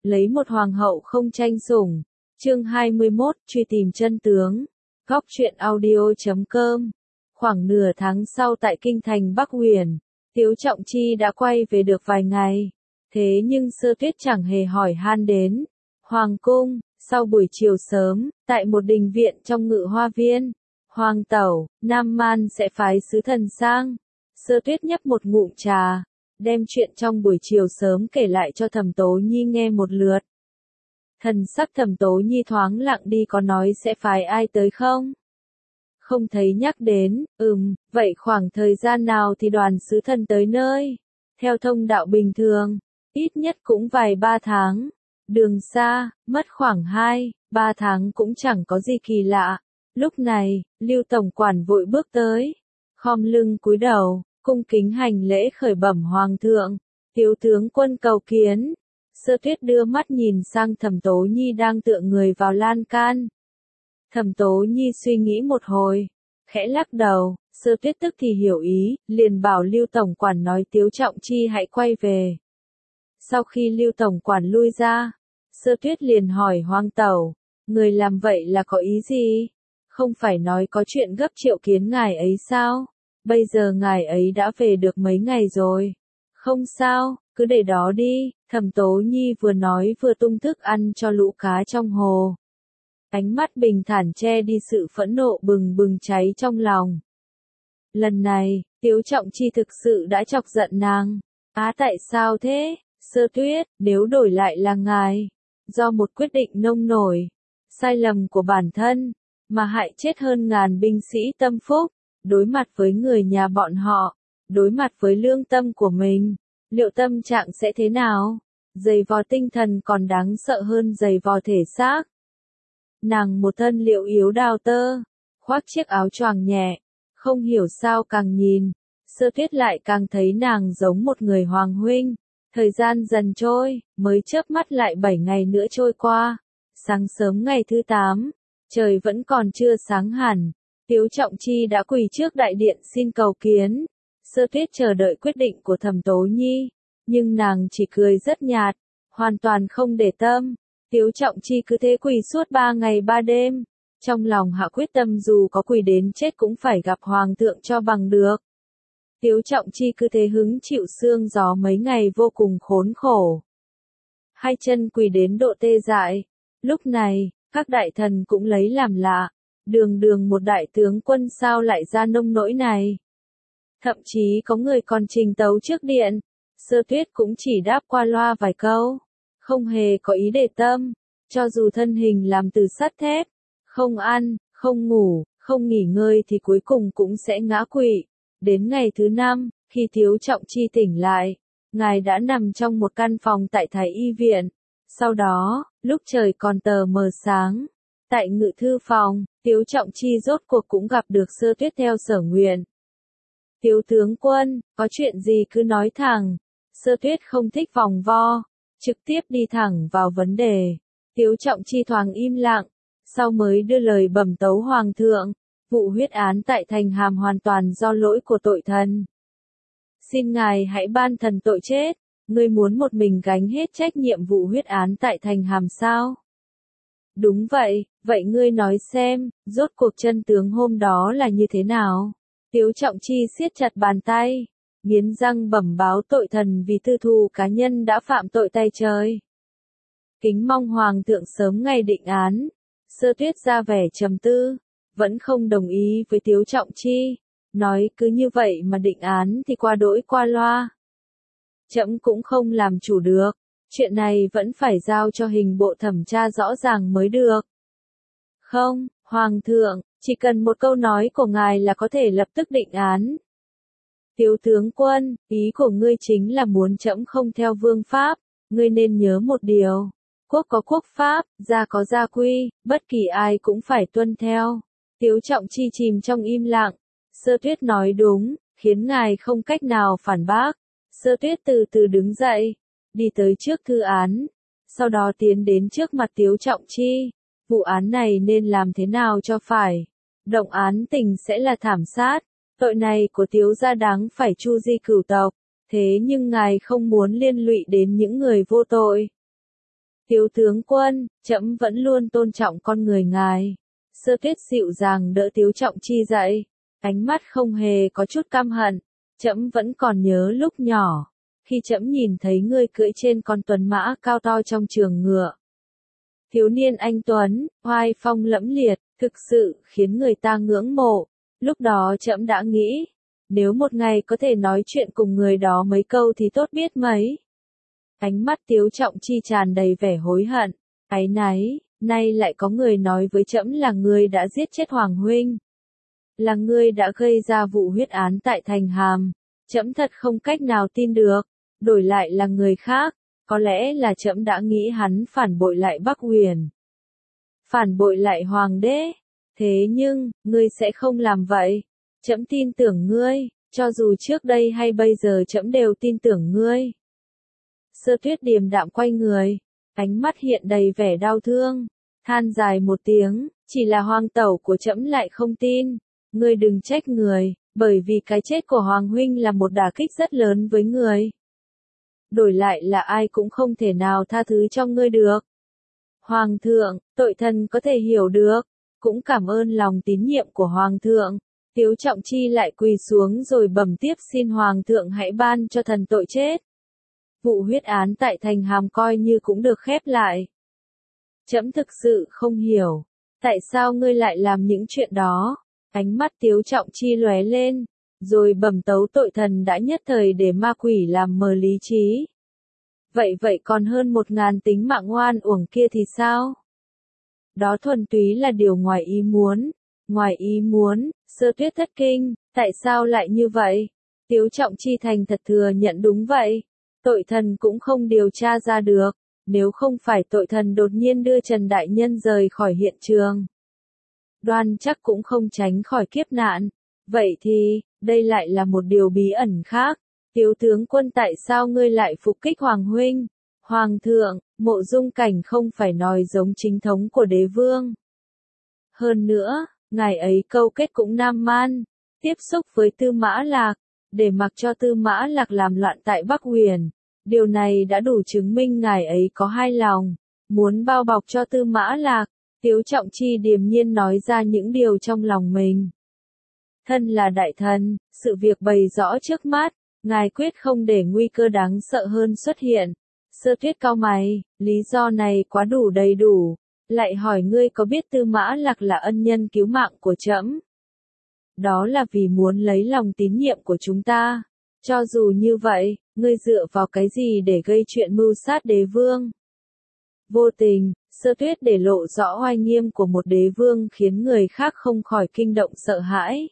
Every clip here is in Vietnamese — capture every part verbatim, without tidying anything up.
lấy một hoàng hậu không tranh sủng. Chương hai mươi mốt, truy tìm chân tướng. Góc truyện audio chấm com. Khoảng nửa tháng sau tại kinh thành Bắc Huyền, Tiếu Trọng Chi đã quay về được vài ngày. Thế nhưng Sơ Tuyết chẳng hề hỏi han đến. Hoàng cung, sau buổi chiều sớm, tại một đình viện trong Ngự Hoa Viên, Hoàng tẩu, Nam Man sẽ phái sứ thần sang. Sơ Tuyết nhấp một ngụm trà, đem chuyện trong buổi chiều sớm kể lại cho Thẩm Tố Nhi nghe một lượt. Thần sắc Thẩm Tố Nhi thoáng lặng đi, có nói sẽ phái ai tới không? Không thấy nhắc đến. Ừm, vậy khoảng thời gian nào thì đoàn sứ thần tới nơi? Theo thông đạo bình thường, ít nhất cũng vài ba tháng. Đường xa, mất khoảng hai, ba tháng cũng chẳng có gì kỳ lạ. Lúc này, Lưu tổng quản vội bước tới, khom lưng cúi đầu, cung kính hành lễ khởi bẩm hoàng thượng, Tiếu tướng quân cầu kiến. Sơ Tuyết đưa mắt nhìn sang Thẩm Tố Nhi đang tựa người vào lan can. Thẩm Tố Nhi suy nghĩ một hồi, khẽ lắc đầu. Sơ Tuyết tức thì hiểu ý, liền bảo Lưu tổng quản nói Tiếu Trọng Chi hãy quay về. Sau khi Lưu tổng quản lui ra, Sơ Tuyết liền hỏi Hoàng tẩu, người làm vậy là có ý gì? Không phải nói có chuyện gấp triệu kiến ngài ấy sao? Bây giờ ngài ấy đã về được mấy ngày rồi. Không sao, cứ để đó đi. Thẩm Tố Nhi vừa nói vừa tung thức ăn cho lũ cá trong hồ. Ánh mắt bình thản che đi sự phẫn nộ bừng bừng cháy trong lòng. Lần này, Tiếu Trọng Chi thực sự đã chọc giận nàng. Á tại sao thế? Sơ Tuyết, nếu đổi lại là ngài, do một quyết định nông nổi, sai lầm của bản thân, mà hại chết hơn ngàn binh sĩ tâm phúc, đối mặt với người nhà bọn họ, đối mặt với lương tâm của mình, liệu tâm trạng sẽ thế nào? Giày vò tinh thần còn đáng sợ hơn giày vò thể xác. Nàng một thân liệu yếu đào tơ, khoác chiếc áo choàng nhẹ, không hiểu sao càng nhìn, Sơ Tuyết lại càng thấy nàng giống một người hoàng huynh. Thời gian dần trôi, mới chớp mắt lại bảy ngày nữa trôi qua. Sáng sớm ngày thứ tám, trời vẫn còn chưa sáng hẳn, Tiếu Trọng Chi đã quỳ trước đại điện xin cầu kiến. Sơ Tuyết chờ đợi quyết định của Thẩm Tố Nhi, nhưng nàng chỉ cười rất nhạt, hoàn toàn không để tâm. Tiếu Trọng Chi cứ thế quỳ suốt ba ngày ba đêm, trong lòng hạ quyết tâm dù có quỳ đến chết cũng phải gặp hoàng thượng cho bằng được. Tiếu Trọng Chi cứ thế hứng chịu sương gió mấy ngày vô cùng khốn khổ. Hai chân quỳ đến độ tê dại. Lúc này, các đại thần cũng lấy làm lạ. Đường đường một đại tướng quân sao lại ra nông nỗi này. Thậm chí có người còn trình tấu trước điện. Sơ Tuyết cũng chỉ đáp qua loa vài câu. Không hề có ý để tâm. Cho dù thân hình làm từ sắt thép, không ăn, không ngủ, không nghỉ ngơi thì cuối cùng cũng sẽ ngã quỵ. Đến ngày thứ năm, khi Tiếu Trọng Chi tỉnh lại, ngài đã nằm trong một căn phòng tại Thái Y viện. Sau đó, lúc trời còn tờ mờ sáng, tại ngự thư phòng, Tiếu Trọng Chi rốt cuộc cũng gặp được Sơ Tuyết theo sở nguyện. Tiếu tướng quân, có chuyện gì cứ nói thẳng. Sơ Tuyết không thích vòng vo, trực tiếp đi thẳng vào vấn đề. Tiếu Trọng Chi thoáng im lặng, sau mới đưa lời bẩm tấu hoàng thượng. Vụ huyết án tại Thành Hàm hoàn toàn do lỗi của tội thần. Xin ngài hãy ban thần tội chết. Ngươi muốn một mình gánh hết trách nhiệm vụ huyết án tại Thành Hàm sao? Đúng vậy, vậy ngươi nói xem, rốt cuộc chân tướng hôm đó là như thế nào? Tiếu Trọng Chi siết chặt bàn tay, nghiến răng bẩm báo tội thần vì tư thù cá nhân đã phạm tội tay trời. Kính mong hoàng thượng sớm ngày định án. Sơ Tuyết ra vẻ trầm tư, vẫn không đồng ý với Tiếu Trọng Chi, nói cứ như vậy mà định án thì qua đỗi qua loa. Trẫm cũng không làm chủ được, chuyện này vẫn phải giao cho hình bộ thẩm tra rõ ràng mới được. Không, hoàng thượng, chỉ cần một câu nói của ngài là có thể lập tức định án. Tiếu tướng quân, ý của ngươi chính là muốn trẫm không theo vương pháp, ngươi nên nhớ một điều. Quốc có quốc pháp, gia có gia quy, bất kỳ ai cũng phải tuân theo. Tiếu Trọng Chi chìm trong im lặng. Sơ Tuyết nói đúng, khiến ngài không cách nào phản bác. Sơ Tuyết từ từ đứng dậy, đi tới trước thư án, sau đó tiến đến trước mặt Tiếu Trọng Chi. Vụ án này nên làm thế nào cho phải? Động án tình sẽ là thảm sát. Tội này của Tiếu gia đáng phải chu di cửu tộc. Thế nhưng ngài không muốn liên lụy đến những người vô tội. Tiếu tướng quân, trẫm vẫn luôn tôn trọng con người ngài. Sơ Tuyết dịu dàng đỡ Tiếu Trọng Chi dậy, ánh mắt không hề có chút căm hận. Trẫm vẫn còn nhớ lúc nhỏ, khi trẫm nhìn thấy ngươi cưỡi trên con tuấn mã cao to trong trường ngựa. Thiếu niên anh tuấn, oai phong lẫm liệt, thực sự khiến người ta ngưỡng mộ. Lúc đó trẫm đã nghĩ, nếu một ngày có thể nói chuyện cùng người đó mấy câu thì tốt biết mấy. Ánh mắt Tiếu Trọng Chi tràn đầy vẻ hối hận, áy náy, nay lại có người nói với trẫm là ngươi đã giết chết Hoàng huynh. Là ngươi đã gây ra vụ huyết án tại Thành Hàm. Trẫm thật không cách nào tin được, đổi lại là người khác, có lẽ là trẫm đã nghĩ hắn phản bội lại Bắc Huyền. Phản bội lại Hoàng đế, thế nhưng, ngươi sẽ không làm vậy. Trẫm tin tưởng ngươi, cho dù trước đây hay bây giờ trẫm đều tin tưởng ngươi. Sơ Tuyết điềm đạm quay người, ánh mắt hiện đầy vẻ đau thương, than dài một tiếng, chỉ là Hoàng tẩu của trẫm lại không tin. Ngươi đừng trách người, bởi vì cái chết của Hoàng huynh là một đả kích rất lớn với người. Đổi lại là ai cũng không thể nào tha thứ cho ngươi được. Hoàng thượng, tội thần có thể hiểu được, cũng cảm ơn lòng tín nhiệm của Hoàng thượng. Tiếu Trọng Chi lại quỳ xuống rồi bẩm tiếp xin Hoàng thượng hãy ban cho thần tội chết. Vụ huyết án tại Thành Hàm coi như cũng được khép lại. Trẫm thực sự không hiểu, tại sao ngươi lại làm những chuyện đó. Ánh mắt Tiếu Trọng Chi lóe lên, rồi bẩm tấu tội thần đã nhất thời để ma quỷ làm mờ lý trí. Vậy vậy còn hơn một ngàn tính mạng oan uổng kia thì sao? Đó thuần túy là điều ngoài ý muốn. Ngoài ý muốn, Sơ Tuyết thất kinh, tại sao lại như vậy? Tiếu Trọng Chi thành thật thừa nhận đúng vậy. Tội thần cũng không điều tra ra được, nếu không phải tội thần đột nhiên đưa Trần Đại Nhân rời khỏi hiện trường. Đoan chắc cũng không tránh khỏi kiếp nạn. Vậy thì, đây lại là một điều bí ẩn khác. Tiếu tướng quân tại sao ngươi lại phục kích Hoàng huynh? Hoàng thượng, Mộ Dung Cảnh không phải nói giống chính thống của đế vương. Hơn nữa, ngài ấy câu kết cũng nam man, tiếp xúc với Tư Mã Lạc, để mặc cho Tư Mã Lạc làm loạn tại Bắc Huyền. Điều này đã đủ chứng minh ngài ấy có hai lòng, muốn bao bọc cho Tư Mã Lạc. Tiếu Trọng Chi điềm nhiên nói ra những điều trong lòng mình. Thân là đại thần, sự việc bày rõ trước mắt, ngài quyết không để nguy cơ đáng sợ hơn xuất hiện. Sơ Tuyết cau mày, lý do này quá đủ đầy đủ. Lại hỏi ngươi có biết Tư Mã Lạc là ân nhân cứu mạng của trẫm? Đó là vì muốn lấy lòng tín nhiệm của chúng ta. Cho dù như vậy, ngươi dựa vào cái gì để gây chuyện mưu sát đế vương? Vô tình, Sơ Tuyết để lộ rõ oai nghiêm của một đế vương khiến người khác không khỏi kinh động sợ hãi.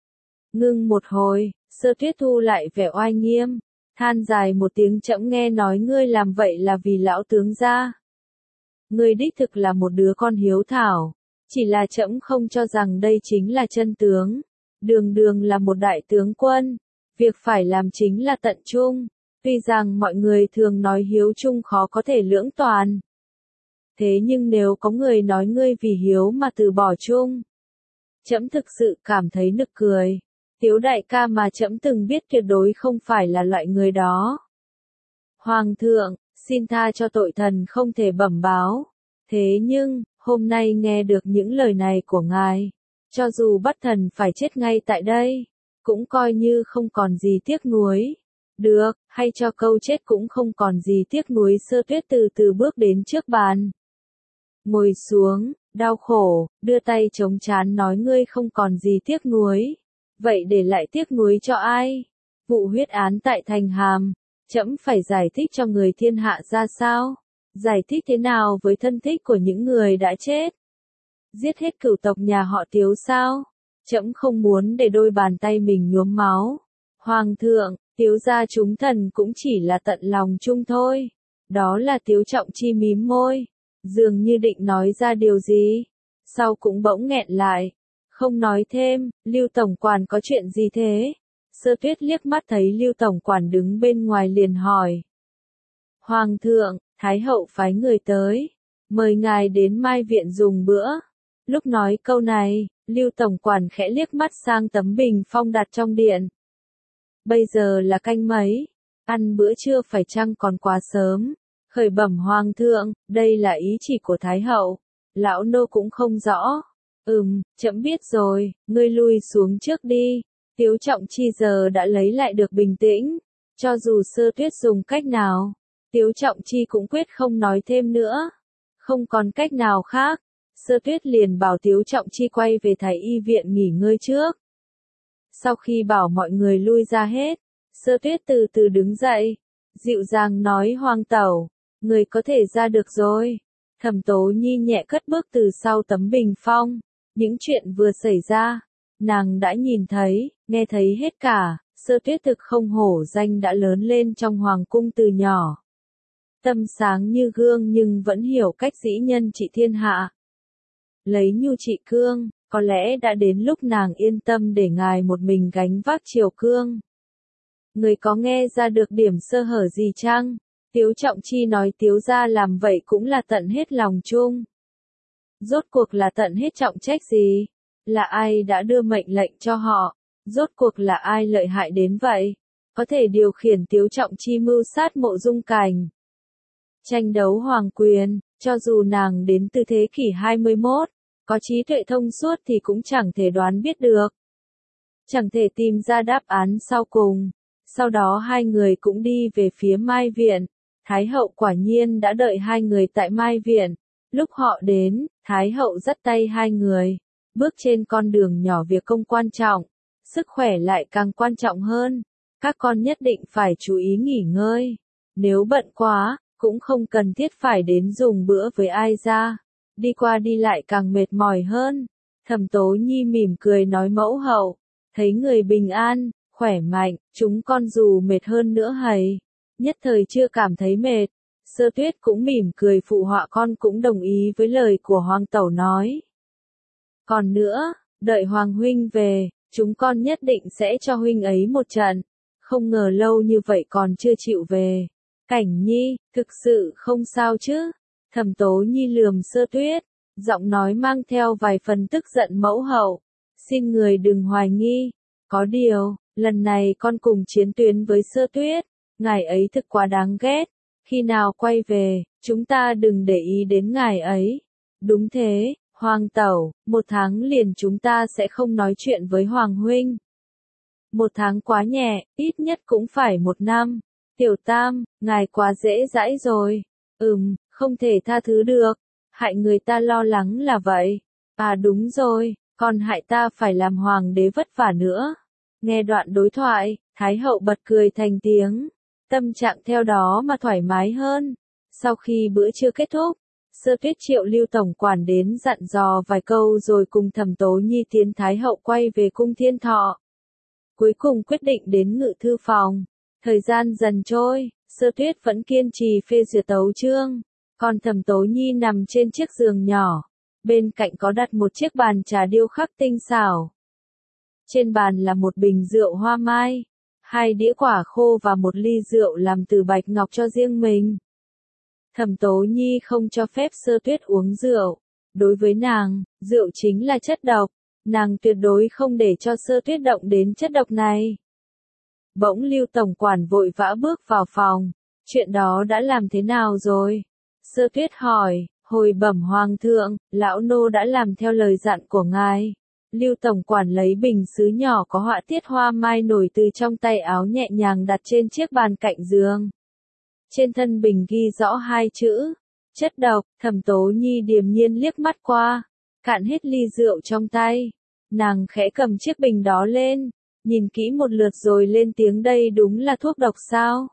Ngưng một hồi, Sơ Tuyết thu lại vẻ oai nghiêm, than dài một tiếng trẫm nghe nói ngươi làm vậy là vì lão tướng gia. Ngươi đích thực là một đứa con hiếu thảo, chỉ là trẫm không cho rằng đây chính là chân tướng. Đường Đường là một đại tướng quân, việc phải làm chính là tận trung, tuy rằng mọi người thường nói hiếu trung khó có thể lưỡng toàn. Thế nhưng nếu có người nói ngươi vì hiếu mà từ bỏ chung, trẫm thực sự cảm thấy nực cười. Tiếu đại ca mà trẫm từng biết tuyệt đối không phải là loại người đó. Hoàng thượng, xin tha cho tội thần không thể bẩm báo. Thế nhưng, hôm nay nghe được những lời này của ngài, cho dù bắt thần phải chết ngay tại đây, cũng coi như không còn gì tiếc nuối. Được, hay cho câu chết cũng không còn gì tiếc nuối. Sơ Tuyết từ từ bước đến trước bàn. Ngồi xuống, đau khổ, đưa tay chống trán nói ngươi không còn gì tiếc nuối. Vậy để lại tiếc nuối cho ai? Vụ huyết án tại Thành Hàm, trẫm phải giải thích cho người thiên hạ ra sao? Giải thích thế nào với thân thích của những người đã chết? Giết hết cửu tộc nhà họ Tiếu sao? Trẫm không muốn để đôi bàn tay mình nhuốm máu. Hoàng thượng, Tiếu gia chúng thần cũng chỉ là tận lòng chung thôi. Đó là Tiếu Trọng Chi mím môi, dường như định nói ra điều gì, sau cũng bỗng nghẹn lại, không nói thêm. Lưu tổng quản có chuyện gì thế? Sơ Tuyết liếc mắt thấy Lưu tổng quản đứng bên ngoài liền hỏi. Hoàng thượng, Thái hậu phái người tới, mời ngài đến Mai viện dùng bữa. Lúc nói câu này, Lưu tổng quản khẽ liếc mắt sang tấm bình phong đặt trong điện. Bây giờ là canh mấy? Ăn bữa trưa phải chăng còn quá sớm? Khởi bẩm hoàng thượng, đây là ý chỉ của Thái hậu. Lão nô cũng không rõ. Ừm, trẫm biết rồi, ngươi lui xuống trước đi. Tiếu Trọng Chi giờ đã lấy lại được bình tĩnh. Cho dù Sơ Tuyết dùng cách nào, Tiếu Trọng Chi cũng quyết không nói thêm nữa. Không còn cách nào khác, Sơ Tuyết liền bảo Tiếu Trọng Chi quay về Thái y viện nghỉ ngơi trước. Sau khi bảo mọi người lui ra hết, Sơ Tuyết từ từ đứng dậy, dịu dàng nói Hoàng tẩu, người có thể ra được rồi. Thẩm Tố Nhi nhẹ cất bước từ sau tấm bình phong, những chuyện vừa xảy ra, nàng đã nhìn thấy, nghe thấy hết cả. Sơ Tuyết thực không hổ danh đã lớn lên trong hoàng cung từ nhỏ. Tâm sáng như gương nhưng vẫn hiểu cách dĩ nhân trị thiên hạ. Lấy nhu trị cương, có lẽ đã đến lúc nàng yên tâm để ngài một mình gánh vác triều cương. Người có nghe ra được điểm sơ hở gì chăng? Tiếu Trọng Chi nói Tiếu gia làm vậy cũng là tận hết lòng chung. Rốt cuộc là tận hết trọng trách gì? Là ai đã đưa mệnh lệnh cho họ? Rốt cuộc là ai lợi hại đến vậy? Có thể điều khiển Tiếu Trọng Chi mưu sát Mộ Dung Cảnh. Tranh đấu hoàng quyền, cho dù nàng đến từ thế kỷ hai mươi mốt, có trí tuệ thông suốt thì cũng chẳng thể đoán biết được. Chẳng thể tìm ra đáp án sau cùng. Sau đó hai người cũng đi về phía Mai Viện. Thái hậu quả nhiên đã đợi hai người tại Mai Viện. Lúc họ đến, Thái hậu dắt tay hai người, bước trên con đường nhỏ việc công quan trọng. Sức khỏe lại càng quan trọng hơn. Các con nhất định phải chú ý nghỉ ngơi. Nếu bận quá, cũng không cần thiết phải đến dùng bữa với ai ra. Đi qua đi lại càng mệt mỏi hơn. Thẩm Tố Nhi mỉm cười nói mẫu hậu. Thấy người bình an, khỏe mạnh, chúng con dù mệt hơn nữa hầy. Nhất thời chưa cảm thấy mệt. Sơ Tuyết cũng mỉm cười phụ họa con cũng đồng ý với lời của Hoàng tẩu nói. Còn nữa, đợi Hoàng huynh về, chúng con nhất định sẽ cho huynh ấy một trận. Không ngờ lâu như vậy còn chưa chịu về. Cảnh Nhi, thực sự không sao chứ? Thẩm Tố Nhi lườm Sơ Tuyết, giọng nói mang theo vài phần tức giận mẫu hậu. Xin người đừng hoài nghi. Có điều, lần này con cùng chiến tuyến với Sơ Tuyết, ngài ấy thực quá đáng ghét. Khi nào quay về, chúng ta đừng để ý đến ngài ấy. Đúng thế, Hoàng tẩu, một tháng liền chúng ta sẽ không nói chuyện với Hoàng huynh. Một tháng quá nhẹ, ít nhất cũng phải một năm. Tiểu Tam, ngài quá dễ dãi rồi. Ừm, không thể tha thứ được. Hại người ta lo lắng là vậy. À đúng rồi, còn hại ta phải làm hoàng đế vất vả nữa. Nghe đoạn đối thoại, Thái hậu bật cười thành tiếng. Tâm trạng theo đó mà thoải mái hơn. Sau khi bữa trưa kết thúc, Sơ Tuyết triệu Lưu tổng quản đến dặn dò vài câu rồi cùng Thẩm Tố Nhi tiến Thái hậu quay về cung Thiên Thọ. Cuối cùng quyết định đến ngự thư phòng. Thời gian dần trôi, Sơ Tuyết vẫn kiên trì phê duyệt tấu chương, còn Thẩm Tố Nhi nằm trên chiếc giường nhỏ. Bên cạnh có đặt một chiếc bàn trà điêu khắc tinh xảo. Trên bàn là một bình rượu hoa mai, hai đĩa quả khô và một ly rượu làm từ bạch ngọc cho riêng mình. Thẩm Tố Nhi không cho phép Sơ Tuyết uống rượu. Đối với nàng, rượu chính là chất độc. Nàng tuyệt đối không để cho Sơ Tuyết động đến chất độc này. Bỗng Lưu tổng quản vội vã bước vào phòng. Chuyện đó đã làm thế nào rồi? Sơ Tuyết hỏi, hồi bẩm hoàng thượng, lão nô đã làm theo lời dặn của ngài. Lưu tổng quản lấy bình sứ nhỏ có họa tiết hoa mai nổi từ trong tay áo nhẹ nhàng đặt trên chiếc bàn cạnh giường. Trên thân bình ghi rõ hai chữ, chất độc. Thẩm Tố Nhi điềm nhiên liếc mắt qua, cạn hết ly rượu trong tay. Nàng khẽ cầm chiếc bình đó lên, nhìn kỹ một lượt rồi lên tiếng đây đúng là thuốc độc sao?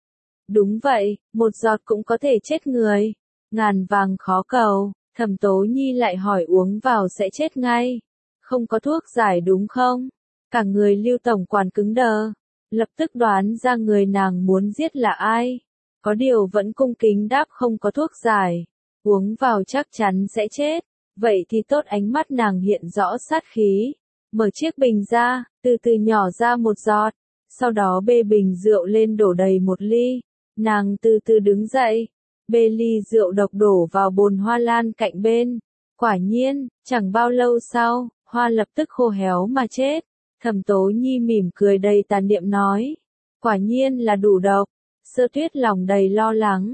Đúng vậy, một giọt cũng có thể chết người. Ngàn vàng khó cầu. Thẩm Tố Nhi lại hỏi uống vào sẽ chết ngay. Không có thuốc giải đúng không? Cả người Lưu tổng quản cứng đờ. Lập tức đoán ra người nàng muốn giết là ai. Có điều vẫn cung kính đáp không có thuốc giải. Uống vào chắc chắn sẽ chết. Vậy thì tốt, ánh mắt nàng hiện rõ sát khí. Mở chiếc bình ra, từ từ nhỏ ra một giọt. Sau đó bê bình rượu lên đổ đầy một ly. Nàng từ từ đứng dậy. Bê ly rượu độc đổ vào bồn hoa lan cạnh bên. Quả nhiên, chẳng bao lâu sau, hoa lập tức khô héo mà chết. Thẩm Tố Nhi mỉm cười đầy tàn niệm nói. Quả nhiên là đủ độc. Sơ Tuyết lòng đầy lo lắng.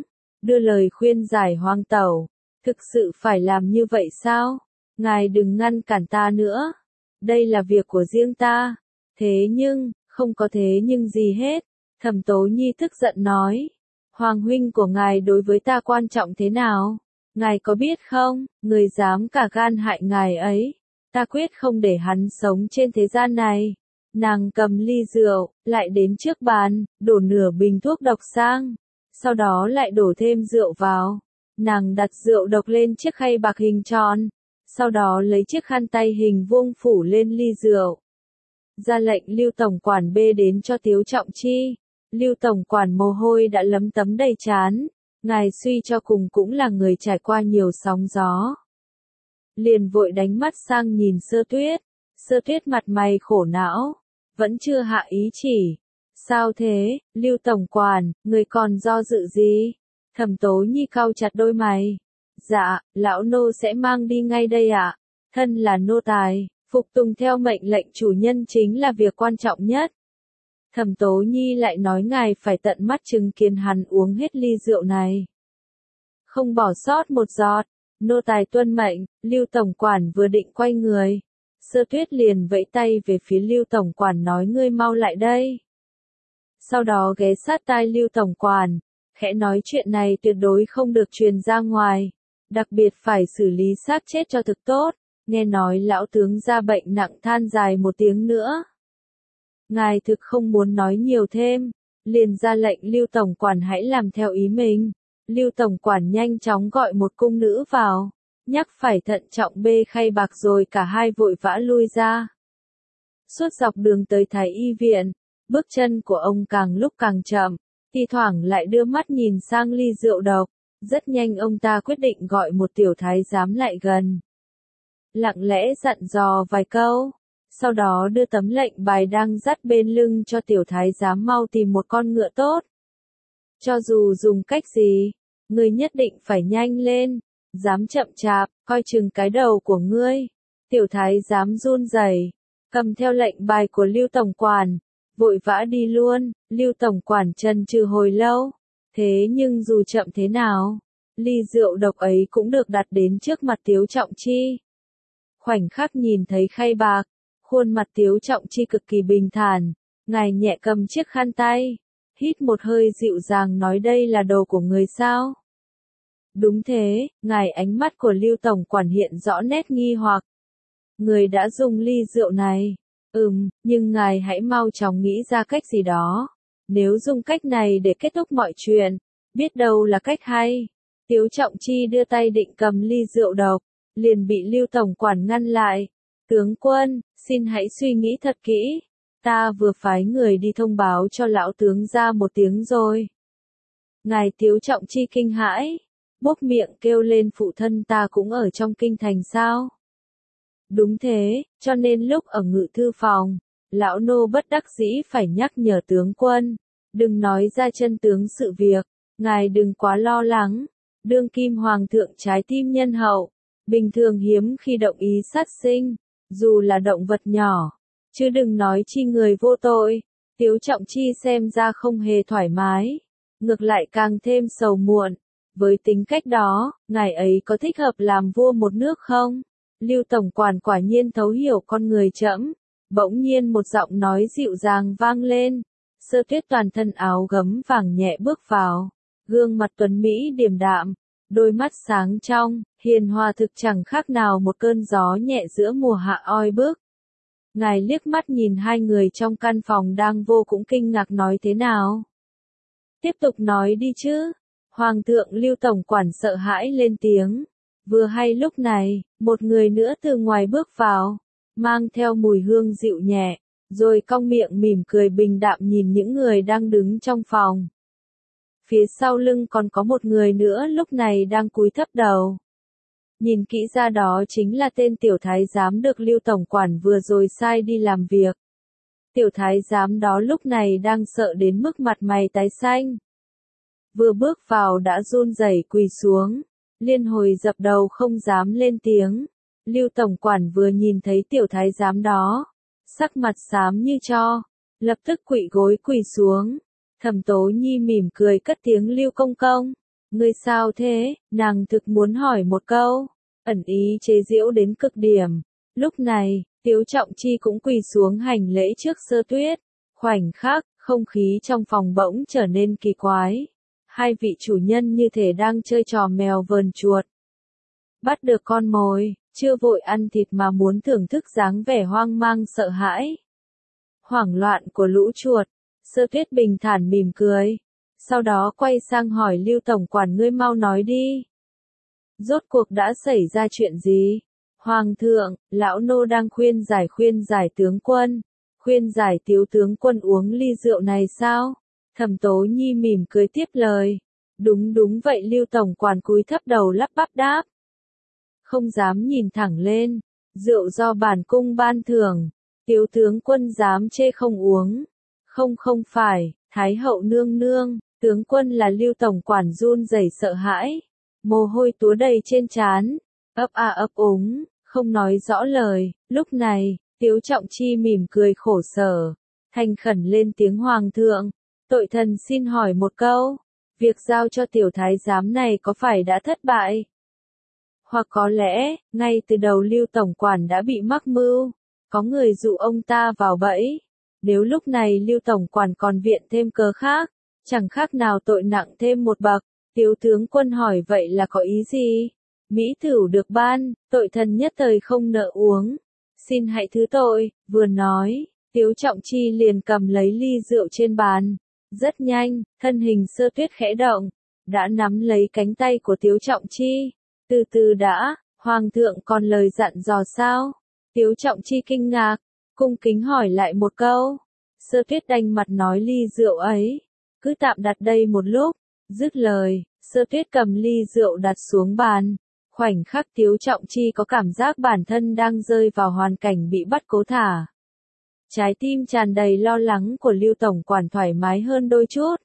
đưa lời khuyên giải Hoàng tẩu. Thực sự phải làm như vậy sao? Ngài đừng ngăn cản ta nữa. Đây là việc của riêng ta. Thế nhưng, không có thế nhưng gì hết. Thẩm Tố Nhi tức giận nói. Hoàng huynh của ngài đối với ta quan trọng thế nào? Ngài có biết không, người dám cả gan hại ngài ấy. Ta quyết không để hắn sống trên thế gian này. Nàng cầm ly rượu, lại đến trước bàn, đổ nửa bình thuốc độc sang. Sau đó lại đổ thêm rượu vào. Nàng đặt rượu độc lên chiếc khay bạc hình tròn. Sau đó lấy chiếc khăn tay hình vuông phủ lên ly rượu. Ra lệnh Lưu tổng quản bê đến cho Tiếu Trọng Chi. Lưu tổng quản mồ hôi đã lấm tấm đầy trán. Ngài suy cho cùng cũng là người trải qua nhiều sóng gió. Liền vội đánh mắt sang nhìn Sơ Tuyết. Sơ Tuyết mặt mày khổ não. Vẫn chưa hạ ý chỉ. Sao thế, Lưu tổng quản, người còn do dự gì? Thẩm Tố Nhi cau chặt đôi mày. Dạ, lão nô sẽ mang đi ngay đây ạ. Thân là nô tài, phục tùng theo mệnh lệnh chủ nhân chính là việc quan trọng nhất. Thẩm Tố Nhi lại nói ngài phải tận mắt chứng kiến hắn uống hết ly rượu này. Không bỏ sót một giọt, nô tài tuân mệnh. Lưu tổng quản vừa định quay người. Sơ Tuyết liền vẫy tay về phía Lưu tổng quản nói ngươi mau lại đây. Sau đó ghé sát tai Lưu tổng quản, khẽ nói chuyện này tuyệt đối không được truyền ra ngoài. Đặc biệt phải xử lý xác chết cho thực tốt. Nghe nói lão tướng ra bệnh nặng than dài một tiếng nữa. Ngài thực không muốn nói nhiều thêm. Liền ra lệnh Lưu tổng quản hãy làm theo ý mình. Lưu tổng quản nhanh chóng gọi một cung nữ vào. Nhắc phải thận trọng bê khay bạc rồi cả hai vội vã lui ra. Suốt dọc đường tới Thái Y viện, bước chân của ông càng lúc càng chậm, thi thoảng lại đưa mắt nhìn sang ly rượu độc. Rất nhanh ông ta quyết định gọi một tiểu thái giám lại gần. Lặng lẽ dặn dò vài câu, sau đó đưa tấm lệnh bài đang dắt bên lưng cho tiểu thái giám mau tìm một con ngựa tốt. Cho dù dùng cách gì, ngươi nhất định phải nhanh lên, dám chậm chạp, coi chừng cái đầu của ngươi. Tiểu thái giám run rẩy, cầm theo lệnh bài của Lưu tổng quản, vội vã đi luôn. Lưu tổng quản chần chừ hồi lâu, thế nhưng dù chậm thế nào, ly rượu độc ấy cũng được đặt đến trước mặt Tiếu Trọng Chi. Khoảnh khắc nhìn thấy khay bạc, khuôn mặt Tiếu Trọng Chi cực kỳ bình thản, ngài nhẹ cầm chiếc khăn tay, hít một hơi dịu dàng nói đây là đồ của người sao? Đúng thế, ngài. Ánh mắt của Lưu tổng quản hiện rõ nét nghi hoặc. Người đã dùng ly rượu này. Ừm, nhưng ngài hãy mau chóng nghĩ ra cách gì đó. Nếu dùng cách này để kết thúc mọi chuyện, biết đâu là cách hay. Tiếu Trọng Chi đưa tay định cầm ly rượu độc, liền bị Lưu tổng quản ngăn lại. Tướng quân, xin hãy suy nghĩ thật kỹ. Ta vừa phái người đi thông báo cho lão tướng ra một tiếng rồi. Ngài. Tiếu Trọng Chi kinh hãi, bốc miệng kêu lên phụ thân ta cũng ở trong kinh thành sao? Đúng thế, cho nên lúc ở ngự thư phòng, lão nô bất đắc dĩ phải nhắc nhở tướng quân, đừng nói ra chân tướng sự việc, ngài đừng quá lo lắng. Đương kim hoàng thượng trái tim nhân hậu, bình thường hiếm khi động ý sát sinh, dù là động vật nhỏ, chứ đừng nói chi người vô tội. Tiếu Trọng Chi xem ra không hề thoải mái, ngược lại càng thêm sầu muộn. Với tính cách đó, ngài ấy có thích hợp làm vua một nước không? Lưu tổng quản quả nhiên thấu hiểu con người trẫm. Bỗng nhiên một giọng nói dịu dàng vang lên. Sơ Tuyết toàn thân áo gấm vàng nhẹ bước vào, gương mặt tuấn mỹ điềm đạm, đôi mắt sáng trong, hiền hòa thực chẳng khác nào một cơn gió nhẹ giữa mùa hạ oi bức. Ngài liếc mắt nhìn hai người trong căn phòng đang vô cũng kinh ngạc nói thế nào? Tiếp tục nói đi chứ. Hoàng thượng. Lưu tổng quản sợ hãi lên tiếng. Vừa hay lúc này, một người nữa từ ngoài bước vào, mang theo mùi hương dịu nhẹ, rồi cong miệng mỉm cười bình đạm nhìn những người đang đứng trong phòng. Phía sau lưng còn có một người nữa lúc này đang cúi thấp đầu. Nhìn kỹ ra đó chính là tên tiểu thái giám được Lưu tổng quản vừa rồi sai đi làm việc. Tiểu thái giám đó lúc này đang sợ đến mức mặt mày tái xanh. Vừa bước vào đã run rẩy quỳ xuống, liên hồi dập đầu không dám lên tiếng. Lưu tổng quản vừa nhìn thấy tiểu thái giám đó, sắc mặt xám như tro, lập tức quỵ gối quỳ xuống. Thẩm Tố Nhi mỉm cười cất tiếng Lưu công công, Ngươi sao thế? Nàng thực muốn hỏi một câu, ẩn ý chế giễu đến cực điểm. Lúc này, Tiếu Trọng Chi cũng quỳ xuống hành lễ trước Sơ Tuyết. Khoảnh khắc, không khí trong phòng bỗng trở nên kỳ quái. Hai vị chủ nhân như thể đang chơi trò mèo vờn chuột. Bắt được con mồi, chưa vội ăn thịt mà muốn thưởng thức dáng vẻ hoang mang sợ hãi. Hoảng loạn của lũ chuột, Sơ Tuyết bình thản mỉm cười. Sau đó quay sang hỏi Lưu Tổng Quản, ngươi mau nói đi. Rốt cuộc đã xảy ra chuyện gì? Hoàng thượng, lão nô đang khuyên giải khuyên giải tướng quân. Khuyên giải Tiếu tướng quân uống ly rượu này sao? Thẩm Tố Nhi mỉm cười tiếp lời. Đúng đúng vậy, Lưu Tổng Quản cúi thấp đầu lắp bắp đáp. Không dám nhìn thẳng lên. Rượu do bản cung ban thưởng. Tiếu tướng quân dám chê không uống. Không không phải, Thái hậu nương nương, tướng quân là Lưu Tổng Quản run rẩy sợ hãi. Mồ hôi túa đầy trên trán. Ấp a ấp úng, không nói rõ lời. Lúc này, Tiếu Trọng Chi mỉm cười khổ sở. Thành khẩn lên tiếng, Hoàng thượng. Tội thần xin hỏi một câu. Việc giao cho tiểu thái giám này có phải đã thất bại? Hoặc có lẽ, ngay từ đầu Lưu Tổng Quản đã bị mắc mưu. Có người dụ ông ta vào bẫy. Nếu lúc này Lưu Tổng Quản còn viện thêm cớ khác, chẳng khác nào tội nặng thêm một bậc. Tiếu tướng quân hỏi vậy là có ý gì? Mỹ thửu được ban, tội thần nhất thời không nỡ uống. Xin hãy thứ tội. Vừa nói, Tiếu Trọng Chi liền cầm lấy ly rượu trên bàn. Rất nhanh, thân hình Sơ Tuyết khẽ động, đã nắm lấy cánh tay của Tiếu Trọng Chi. Từ từ đã, Hoàng thượng còn lời dặn dò sao? Tiếu Trọng Chi kinh ngạc, cung kính hỏi lại một câu. Sơ Tuyết đanh mặt nói ly rượu ấy, cứ tạm đặt đây một lúc. Dứt lời, Sơ Tuyết cầm ly rượu đặt xuống bàn. Khoảnh khắc Tiếu Trọng Chi có cảm giác bản thân đang rơi vào hoàn cảnh bị bắt cố thả. Trái tim tràn đầy lo lắng của Lưu Tổng Quản thoải mái hơn đôi chút.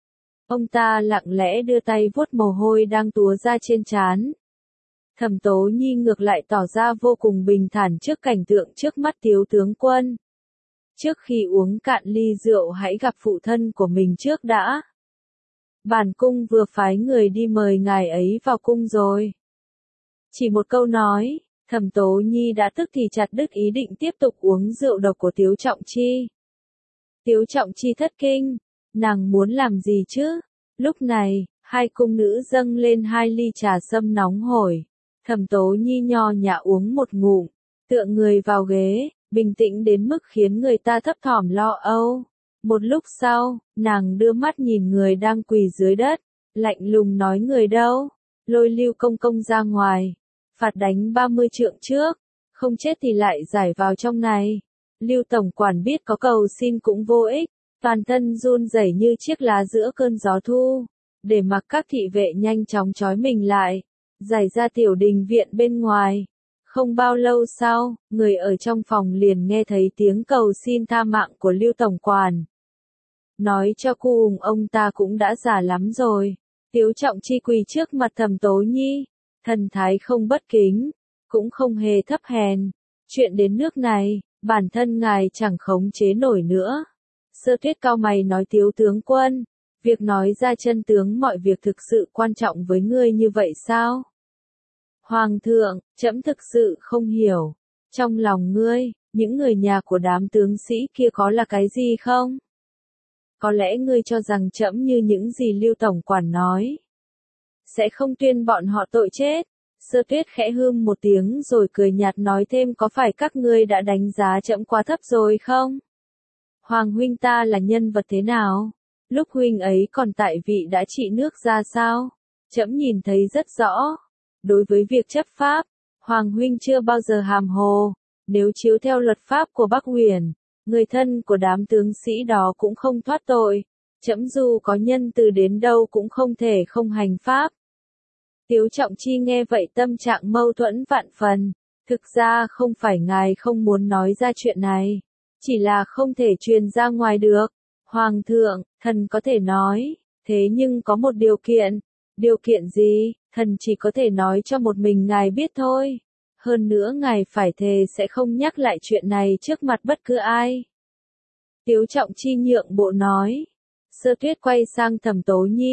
Ông ta lặng lẽ đưa tay vuốt mồ hôi đang túa ra trên trán. Thẩm Tố Nhi ngược lại tỏ ra vô cùng bình thản trước cảnh tượng trước mắt Tiếu tướng quân. Trước khi uống cạn ly rượu hãy gặp phụ thân của mình trước đã. Bản cung vừa phái người đi mời ngài ấy vào cung rồi. Chỉ một câu nói, Thẩm Tố Nhi đã tức thì chặt đứt ý định tiếp tục uống rượu độc của Tiếu Trọng Chi. Tiếu Trọng Chi thất kinh, nàng muốn làm gì chứ? Lúc này, hai cung nữ dâng lên hai ly trà sâm nóng hổi. Thẩm Tố Nhi nho nhã uống một ngụm, tựa người vào ghế, bình tĩnh đến mức khiến người ta thấp thỏm lo âu. Một lúc sau, nàng đưa mắt nhìn người đang quỳ dưới đất, lạnh lùng nói, người đâu? Lôi Lưu công công ra ngoài, phạt đánh ba mươi trượng trước, không chết thì lại giải vào trong này. Lưu Tổng Quản biết có cầu xin cũng vô ích, toàn thân run rẩy như chiếc lá giữa cơn gió thu, để mặc các thị vệ nhanh chóng trói mình lại, giải ra tiểu đình viện bên ngoài. Không bao lâu sau, người ở trong phòng liền nghe thấy tiếng cầu xin tha mạng của Lưu Tổng Quản. Nói cho cùng ông ta cũng đã già lắm rồi. Tiếu Trọng Chi quỳ trước mặt Thẩm Tố Nhi, thần thái không bất kính, cũng không hề thấp hèn. Chuyện đến nước này, bản thân ngài chẳng khống chế nổi nữa. Sơ Tuyết cau mày nói, Tiếu tướng quân, việc nói ra chân tướng mọi việc thực sự quan trọng với ngươi như vậy sao? Hoàng thượng, trẫm thực sự không hiểu, trong lòng ngươi, những người nhà của đám tướng sĩ kia có là cái gì không? Có lẽ ngươi cho rằng trẫm như những gì Lưu Tổng Quản nói, sẽ không tuyên bọn họ tội chết. Sơ Tuyết khẽ hưm một tiếng rồi cười nhạt nói thêm, có phải các ngươi đã đánh giá trẫm quá thấp rồi không? Hoàng huynh ta là nhân vật thế nào? Lúc huynh ấy còn tại vị đã trị nước ra sao? Trẫm nhìn thấy rất rõ. Đối với việc chấp pháp, Hoàng huynh chưa bao giờ hàm hồ. Nếu chiếu theo luật pháp của Bắc Huyền, người thân của đám tướng sĩ đó cũng không thoát tội. Trẫm dù có nhân từ đến đâu cũng không thể không hành pháp. Tiếu Trọng Chi nghe vậy tâm trạng mâu thuẫn vạn phần. Thực ra không phải ngài không muốn nói ra chuyện này, chỉ là không thể truyền ra ngoài được. Hoàng thượng, thần có thể nói, thế nhưng có một điều kiện. Điều kiện gì? Thần chỉ có thể nói cho một mình ngài biết thôi. Hơn nữa ngài phải thề sẽ không nhắc lại chuyện này trước mặt bất cứ ai. Tiếu Trọng Chi nhượng bộ nói. Sơ Tuyết quay sang Thẩm Tố Nhi.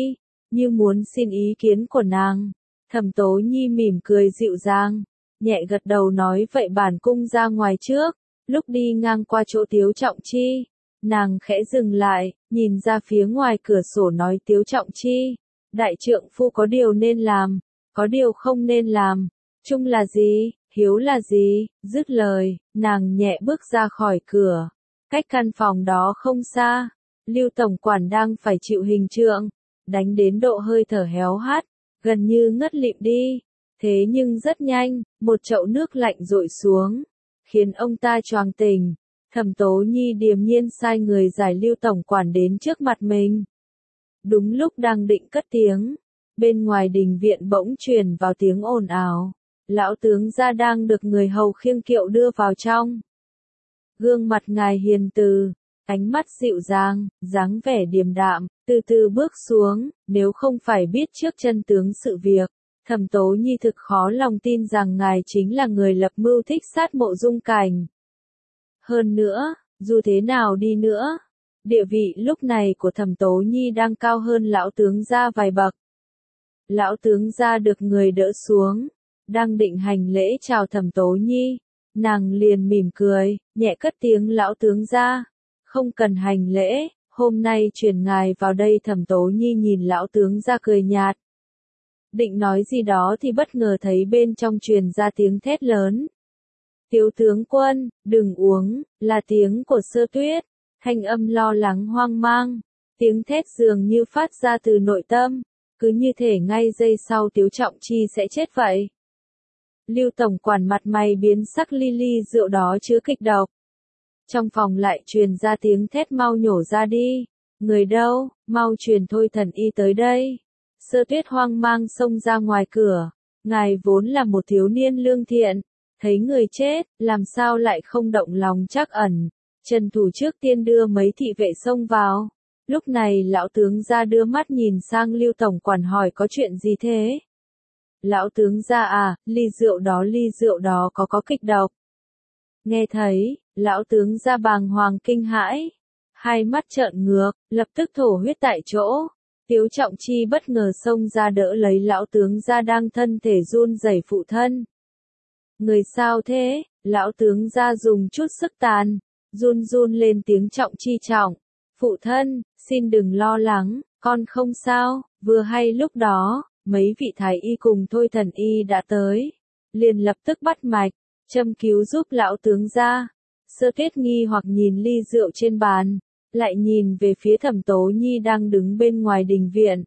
như muốn xin ý kiến của nàng. Thẩm Tố Nhi mỉm cười dịu dàng, nhẹ gật đầu nói vậy bản cung ra ngoài trước. Lúc đi ngang qua chỗ Tiếu Trọng Chi, nàng khẽ dừng lại, nhìn ra phía ngoài cửa sổ nói Tiếu Trọng Chi, đại trượng phu có điều nên làm, có điều không nên làm. Trung là gì, hiếu là gì? Dứt lời, nàng nhẹ bước ra khỏi cửa. Cách căn phòng đó không xa, Lưu tổng quản đang phải chịu hình trượng, đánh đến độ hơi thở héo hắt, gần như ngất lịm đi. Thế nhưng rất nhanh, một chậu nước lạnh dội xuống, khiến ông ta choàng tỉnh. Thẩm Tố Nhi điềm nhiên sai người giải Lưu tổng quản đến trước mặt mình. Đúng lúc đang định cất tiếng, bên ngoài đình viện bỗng truyền vào tiếng ồn ào. Lão tướng gia đang được người hầu khiêng kiệu đưa vào trong. Gương mặt ngài hiền từ, ánh mắt dịu dàng, dáng vẻ điềm đạm, từ từ bước xuống. Nếu không phải biết trước chân tướng sự việc, Thẩm Tố Nhi thực khó lòng tin rằng ngài chính là người lập mưu thích sát Mộ Dung Cảnh. Hơn nữa, dù thế nào đi nữa, địa vị lúc này của Thẩm Tố Nhi đang cao hơn lão tướng gia vài bậc. Lão tướng gia được người đỡ xuống, đang định hành lễ chào Thẩm Tố Nhi, nàng liền mỉm cười, nhẹ cất tiếng lão tướng gia, không cần hành lễ, hôm nay chuyển ngài vào đây. Thẩm Tố Nhi nhìn lão tướng gia cười nhạt. Định nói gì đó thì bất ngờ thấy bên trong truyền ra tiếng thét lớn. Tiếu tướng quân, đừng uống, là tiếng của Sơ Tuyết, thanh âm lo lắng hoang mang, tiếng thét dường như phát ra từ nội tâm, cứ như thể ngay giây sau Tiếu Trọng Chi sẽ chết vậy. Lưu tổng quản mặt mày biến sắc, ly ly rượu đó chứa kịch độc. Trong phòng lại truyền ra tiếng thét, mau nhổ ra đi, người đâu, mau truyền Thôi Thần Y tới đây. Sơ Tuyết hoang mang xông ra ngoài cửa, ngài vốn là một thiếu niên lương thiện, thấy người chết, làm sao lại không động lòng trắc ẩn. Trần thủ trước tiên đưa mấy thị vệ xông vào. Lúc này lão tướng gia đưa mắt nhìn sang Lưu tổng quản hỏi có chuyện gì thế? Lão tướng gia à, ly rượu đó ly rượu đó có có kịch độc. Nghe thấy, lão tướng gia bàng hoàng kinh hãi, hai mắt trợn ngược, lập tức thổ huyết tại chỗ. Tiếu Trọng Chi bất ngờ xông ra đỡ lấy lão tướng gia đang thân thể run rẩy phụ thân. Người sao thế? Lão tướng gia dùng chút sức tàn, run run lên tiếng Trọng Chi trọng. Phụ thân, xin đừng lo lắng, con không sao. Vừa hay lúc đó, mấy vị thái y cùng Thôi Thần Y đã tới, liền lập tức bắt mạch, châm cứu giúp lão tướng gia. Sơ Tuyết nghi hoặc nhìn ly rượu trên bàn, lại nhìn về phía Thẩm Tố Nhi đang đứng bên ngoài đình viện.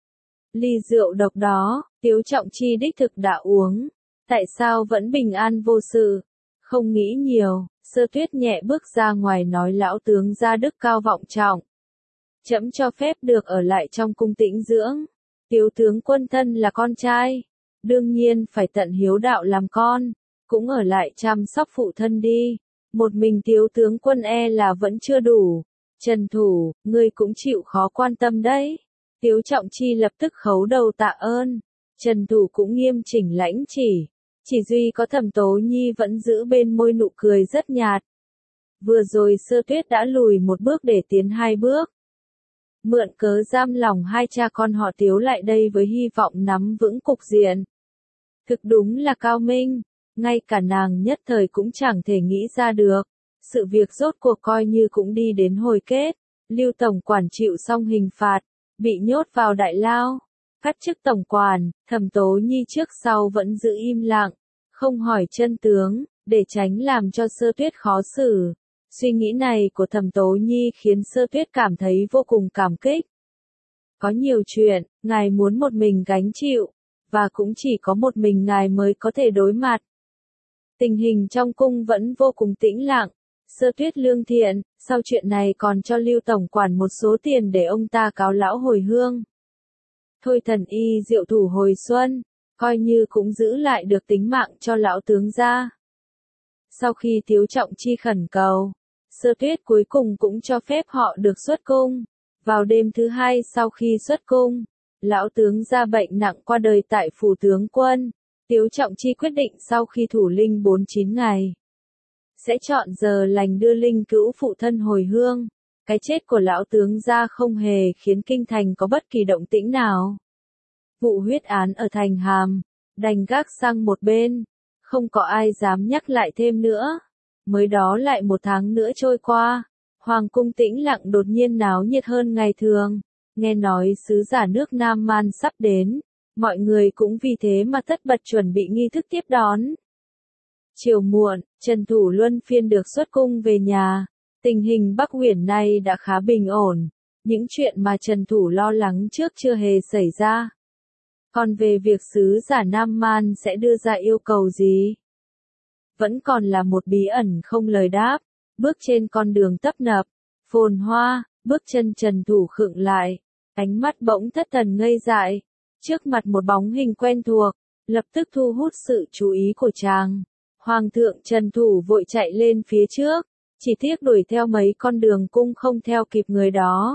Ly rượu độc đó, Tiếu Trọng Chi đích thực đã uống, tại sao vẫn bình an vô sự? Không nghĩ nhiều, Sơ Tuyết nhẹ bước ra ngoài nói lão tướng gia đức cao vọng trọng. Trẫm cho phép được ở lại trong cung tĩnh dưỡng. Tiếu tướng quân thân là con trai, đương nhiên phải tận hiếu đạo làm con, cũng ở lại chăm sóc phụ thân đi. Một mình Tiếu tướng quân e là vẫn chưa đủ. Trần thủ, ngươi cũng chịu khó quan tâm đấy. Tiếu Trọng Chi lập tức khấu đầu tạ ơn. Trần thủ cũng nghiêm chỉnh lãnh chỉ. Chỉ duy có Thẩm Tố Nhi vẫn giữ bên môi nụ cười rất nhạt. Vừa rồi Sơ Tuyết đã lùi một bước để tiến hai bước. Mượn cớ giam lòng hai cha con họ Tiếu lại đây với hy vọng nắm vững cục diện. Thực đúng là cao minh, ngay cả nàng nhất thời cũng chẳng thể nghĩ ra được. Sự việc rốt cuộc coi như cũng đi đến hồi kết. Lưu tổng quản chịu xong hình phạt, bị nhốt vào đại lao, cắt chức tổng quản. Thẩm Tố Nhi trước sau vẫn giữ im lặng, không hỏi chân tướng, để tránh làm cho Sơ Tuyết khó xử. Suy nghĩ này của Thẩm Tố Nhi khiến Sơ Tuyết cảm thấy vô cùng cảm kích. Có nhiều chuyện, ngài muốn một mình gánh chịu, và cũng chỉ có một mình ngài mới có thể đối mặt. Tình hình trong cung vẫn vô cùng tĩnh lặng. Sơ Tuyết lương thiện, sau chuyện này còn cho Lưu tổng quản một số tiền để ông ta cáo lão hồi hương. Thôi Thần Y diệu thủ hồi xuân, coi như cũng giữ lại được tính mạng cho lão tướng gia. Sau khi Tiếu Trọng Chi khẩn cầu, Sơ Tuyết cuối cùng cũng cho phép họ được xuất cung. Vào đêm thứ hai sau khi xuất cung, lão tướng gia bệnh nặng qua đời tại phủ tướng quân. Tiếu Trọng Chi quyết định sau khi thủ linh bốn mươi chín ngày, sẽ chọn giờ lành đưa linh cữu phụ thân hồi hương. Cái chết của lão tướng gia không hề khiến kinh thành có bất kỳ động tĩnh nào. Vụ huyết án ở thành Hàm, đành gác sang một bên, không có ai dám nhắc lại thêm nữa. Mới đó lại một tháng nữa trôi qua, Hoàng cung tĩnh lặng đột nhiên náo nhiệt hơn ngày thường, nghe nói sứ giả nước Nam Man sắp đến, mọi người cũng vì thế mà tất bật chuẩn bị nghi thức tiếp đón. Chiều muộn, Trần Thủ luân phiên được xuất cung về nhà, tình hình Bắc Uyển nay đã khá bình ổn, những chuyện mà Trần Thủ lo lắng trước chưa hề xảy ra. Còn về việc sứ giả Nam Man sẽ đưa ra yêu cầu gì? Vẫn còn là một bí ẩn không lời đáp. Bước trên con đường tấp nập, phồn hoa, bước chân Trần Thủ khựng lại, ánh mắt bỗng thất thần ngây dại. Trước mặt một bóng hình quen thuộc, lập tức thu hút sự chú ý của chàng. Hoàng thượng Trần Thủ vội chạy lên phía trước, chỉ tiếc đuổi theo mấy con đường cung không theo kịp người đó.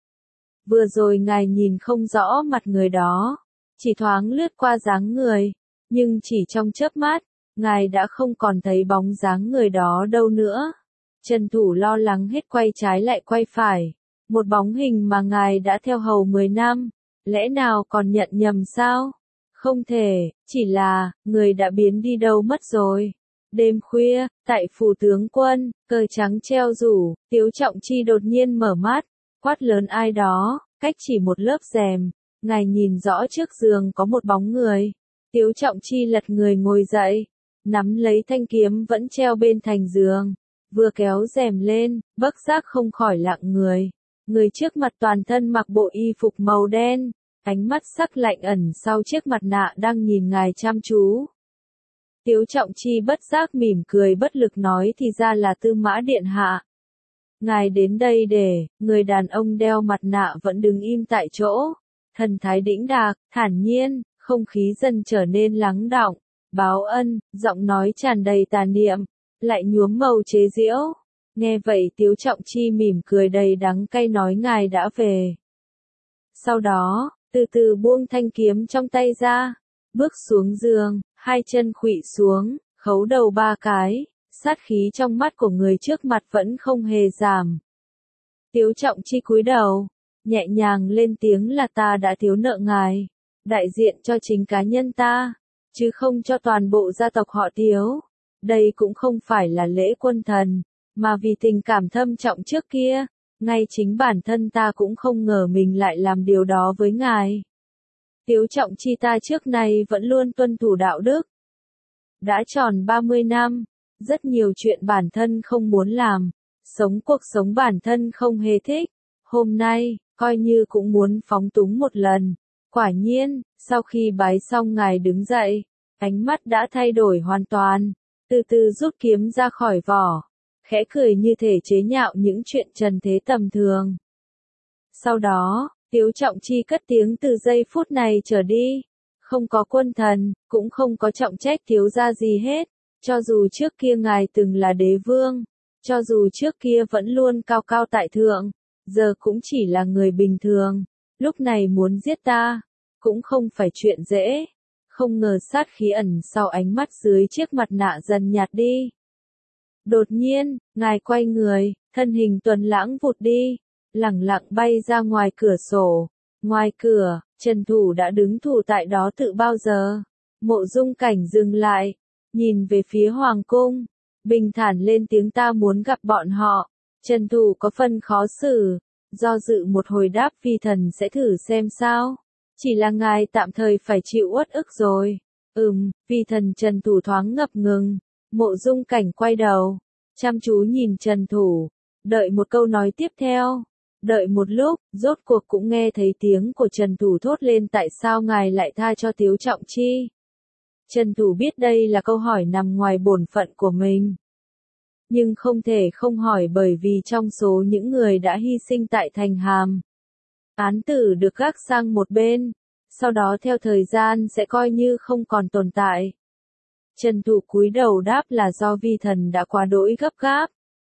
Vừa rồi ngài nhìn không rõ mặt người đó, chỉ thoáng lướt qua dáng người, nhưng chỉ trong chớp mắt, ngài đã không còn thấy bóng dáng người đó đâu nữa. Trần Thủ lo lắng hết quay trái lại quay phải, một bóng hình mà ngài đã theo hầu mười năm, lẽ nào còn nhận nhầm sao? Không thể, chỉ là, người đã biến đi đâu mất rồi. Đêm khuya, tại phủ tướng quân, cờ trắng treo rủ, Tiếu Trọng Chi đột nhiên mở mắt, quát lớn ai đó, cách chỉ một lớp rèm, ngài nhìn rõ trước giường có một bóng người. Tiếu Trọng Chi lật người ngồi dậy, nắm lấy thanh kiếm vẫn treo bên thành giường, vừa kéo rèm lên, bất giác không khỏi lặng người. Người trước mặt toàn thân mặc bộ y phục màu đen, ánh mắt sắc lạnh ẩn sau chiếc mặt nạ đang nhìn ngài chăm chú. Tiếu Trọng Chi bất giác mỉm cười bất lực nói thì ra là Tư Mã Điện Hạ. Ngài đến đây để, người đàn ông đeo mặt nạ vẫn đứng im tại chỗ, thần thái đĩnh đạc, thản nhiên, không khí dần trở nên lắng đọng. Báo ân, giọng nói tràn đầy tà niệm, lại nhuốm màu chế giễu. Nghe vậy Tiếu Trọng Chi mỉm cười đầy đắng cay nói ngài đã về. Sau đó, từ từ buông thanh kiếm trong tay ra, bước xuống giường, hai chân khuỵu xuống, khấu đầu ba cái, sát khí trong mắt của người trước mặt vẫn không hề giảm. Tiếu Trọng Chi cúi đầu, nhẹ nhàng lên tiếng là ta đã thiếu nợ ngài, đại diện cho chính cá nhân ta, chứ không cho toàn bộ gia tộc họ Tiếu. Đây cũng không phải là lễ quân thần, mà vì tình cảm thâm trọng trước kia, ngay chính bản thân ta cũng không ngờ mình lại làm điều đó với ngài. Tiếu Trọng Chi ta trước nay vẫn luôn tuân thủ đạo đức. Đã tròn ba mươi năm, rất nhiều chuyện bản thân không muốn làm, sống cuộc sống bản thân không hề thích. Hôm nay, coi như cũng muốn phóng túng một lần. Quả nhiên, sau khi bái xong ngài đứng dậy, ánh mắt đã thay đổi hoàn toàn, từ từ rút kiếm ra khỏi vỏ, khẽ cười như thể chế nhạo những chuyện trần thế tầm thường. Sau đó, Tiếu Trọng Chi cất tiếng từ giây phút này trở đi, không có quân thần, cũng không có trọng trách thiếu gia gì hết, cho dù trước kia ngài từng là đế vương, cho dù trước kia vẫn luôn cao cao tại thượng, giờ cũng chỉ là người bình thường, lúc này muốn giết ta, cũng không phải chuyện dễ. Không ngờ sát khí ẩn sau ánh mắt dưới chiếc mặt nạ dần nhạt đi. Đột nhiên, ngài quay người, thân hình tuần lãng vụt đi, lẳng lặng bay ra ngoài cửa sổ. Ngoài cửa, Trần Thủ đã đứng thủ tại đó tự bao giờ. Mộ Dung Cảnh dừng lại, nhìn về phía hoàng cung, bình thản lên tiếng ta muốn gặp bọn họ. Trần Thủ có phần khó xử, do dự một hồi đáp vi thần sẽ thử xem sao. Chỉ là ngài tạm thời phải chịu uất ức rồi. Ừm, vi thần Trần Thủ thoáng ngập ngừng. Mộ Dung Cảnh quay đầu, chăm chú nhìn Trần Thủ, đợi một câu nói tiếp theo. Đợi một lúc, rốt cuộc cũng nghe thấy tiếng của Trần Thủ thốt lên tại sao ngài lại tha cho Tiếu Trọng Chi. Trần Thủ biết đây là câu hỏi nằm ngoài bổn phận của mình. Nhưng không thể không hỏi bởi vì trong số những người đã hy sinh tại thành Hàm, án tử được gác sang một bên, sau đó theo thời gian sẽ coi như không còn tồn tại. Trần Thủ cúi đầu đáp là do vi thần đã quá đỗi gấp gáp.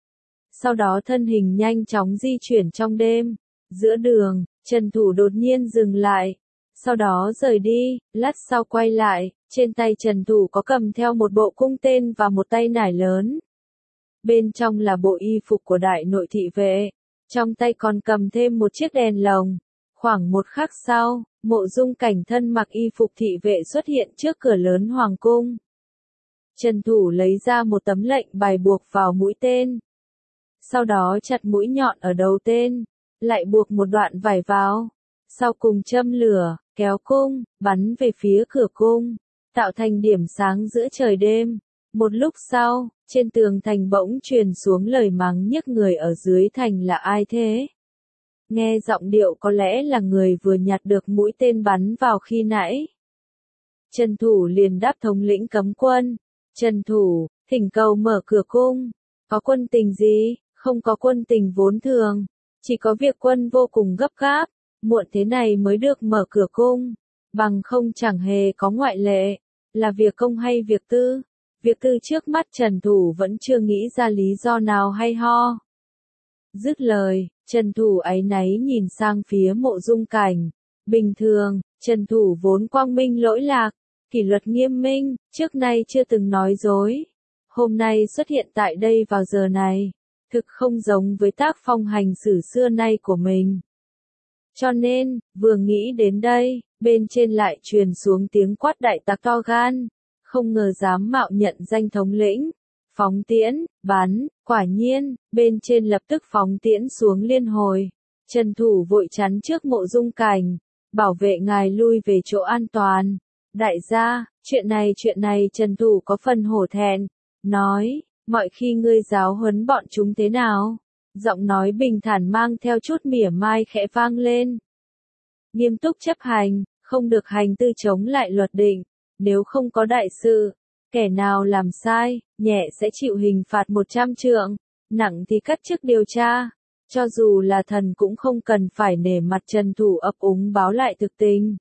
Sau đó thân hình nhanh chóng di chuyển trong đêm. Giữa đường, Trần Thủ đột nhiên dừng lại. Sau đó rời đi, lát sau quay lại, trên tay Trần Thủ có cầm theo một bộ cung tên và một tay nải lớn. Bên trong là bộ y phục của đại nội thị vệ. trong tay còn cầm thêm một chiếc đèn lồng. Khoảng một khắc sau, Mộ Dung Cảnh thân mặc y phục thị vệ xuất hiện trước cửa lớn hoàng cung. Trần Thủ lấy ra một tấm lệnh bài buộc vào mũi tên. Sau đó chặt mũi nhọn ở đầu tên, lại buộc một đoạn vải vào. Sau cùng châm lửa, kéo cung, bắn về phía cửa cung, tạo thành điểm sáng giữa trời đêm. Một lúc sau, trên tường thành bỗng truyền xuống lời mắng nhức người ở dưới thành là ai thế? Nghe giọng điệu có lẽ là người vừa nhặt được mũi tên bắn vào khi nãy. Trần Thủ liền đáp thống lĩnh cấm quân. Trần Thủ, thỉnh cầu mở cửa cung. Có quân tình gì? Không có quân tình vốn thường. Chỉ có việc quân vô cùng gấp gáp. Muộn thế này mới được mở cửa cung. Bằng không chẳng hề có ngoại lệ. Là việc công hay việc tư? Việc tư trước mắt Trần Thủ vẫn chưa nghĩ ra lý do nào hay ho. Dứt lời, Trần Thủ áy náy nhìn sang phía Mộ Dung Cảnh. Bình thường, Trần Thủ vốn quang minh lỗi lạc, kỷ luật nghiêm minh, trước nay chưa từng nói dối. Hôm nay xuất hiện tại đây vào giờ này, thực không giống với tác phong hành xử xưa nay của mình. Cho nên, vừa nghĩ đến đây, bên trên lại truyền xuống tiếng quát đại tặc to gan, không ngờ dám mạo nhận danh thống lĩnh. Phóng tiễn, bắn, quả nhiên, bên trên lập tức phóng tiễn xuống liên hồi. Trần Thủ vội chắn trước Mộ Dung Cảnh, bảo vệ ngài lui về chỗ an toàn. Đại gia, chuyện này chuyện này Trần Thủ có phần hổ thẹn, nói, mọi khi ngươi giáo huấn bọn chúng thế nào? Giọng nói bình thản mang theo chút mỉa mai khẽ vang lên. Nghiêm túc chấp hành, không được hành tư chống lại luật định, nếu không có đại sự. Kẻ nào làm sai, nhẹ sẽ chịu hình phạt một trăm trượng, nặng thì cắt chức điều tra. Cho dù là thần cũng không cần phải nể mặt Trần Thủ ấp úng báo lại thực tình.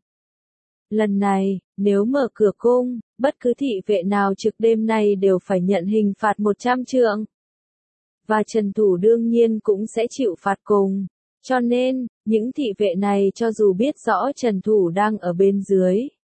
Lần này, nếu mở cửa cung, bất cứ thị vệ nào trực đêm nay đều phải nhận hình phạt một trăm trượng. Và Trần Thủ đương nhiên cũng sẽ chịu phạt cùng. Cho nên, những thị vệ này cho dù biết rõ Trần Thủ đang ở bên dưới,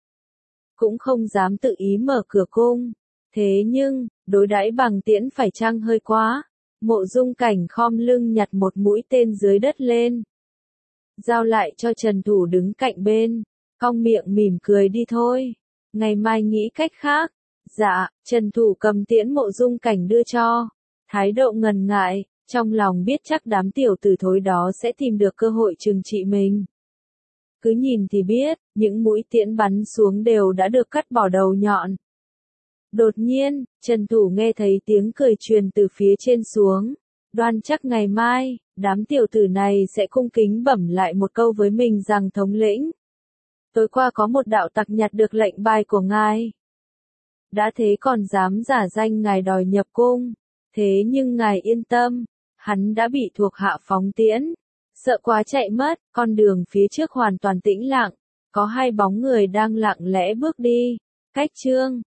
cũng không dám tự ý mở cửa cung. Thế nhưng, đối đãi bằng tiễn phải chăng hơi quá? Mộ Dung Cảnh khom lưng nhặt một mũi tên dưới đất lên, giao lại cho Trần Thủ đứng cạnh bên, cong miệng mỉm cười đi thôi. Ngày mai nghĩ cách khác. Dạ, Trần Thủ cầm tiễn Mộ Dung Cảnh đưa cho, thái độ ngần ngại, trong lòng biết chắc đám tiểu tử thối đó sẽ tìm được cơ hội trừng trị mình. Cứ nhìn thì biết, những mũi tiễn bắn xuống đều đã được cắt bỏ đầu nhọn. Đột nhiên, Trần Thủ nghe thấy tiếng cười truyền từ phía trên xuống. Đoan chắc ngày mai, đám tiểu tử này sẽ cung kính bẩm lại một câu với mình rằng thống lĩnh. Tối qua có một đạo tặc nhặt được lệnh bài của ngài. Đã thế còn dám giả danh ngài đòi nhập cung. Thế nhưng ngài yên tâm, hắn đã bị thuộc hạ phóng tiễn. Sợ quá chạy mất, con đường phía trước hoàn toàn tĩnh lặng. Có hai bóng người đang lặng lẽ bước đi. Cách chương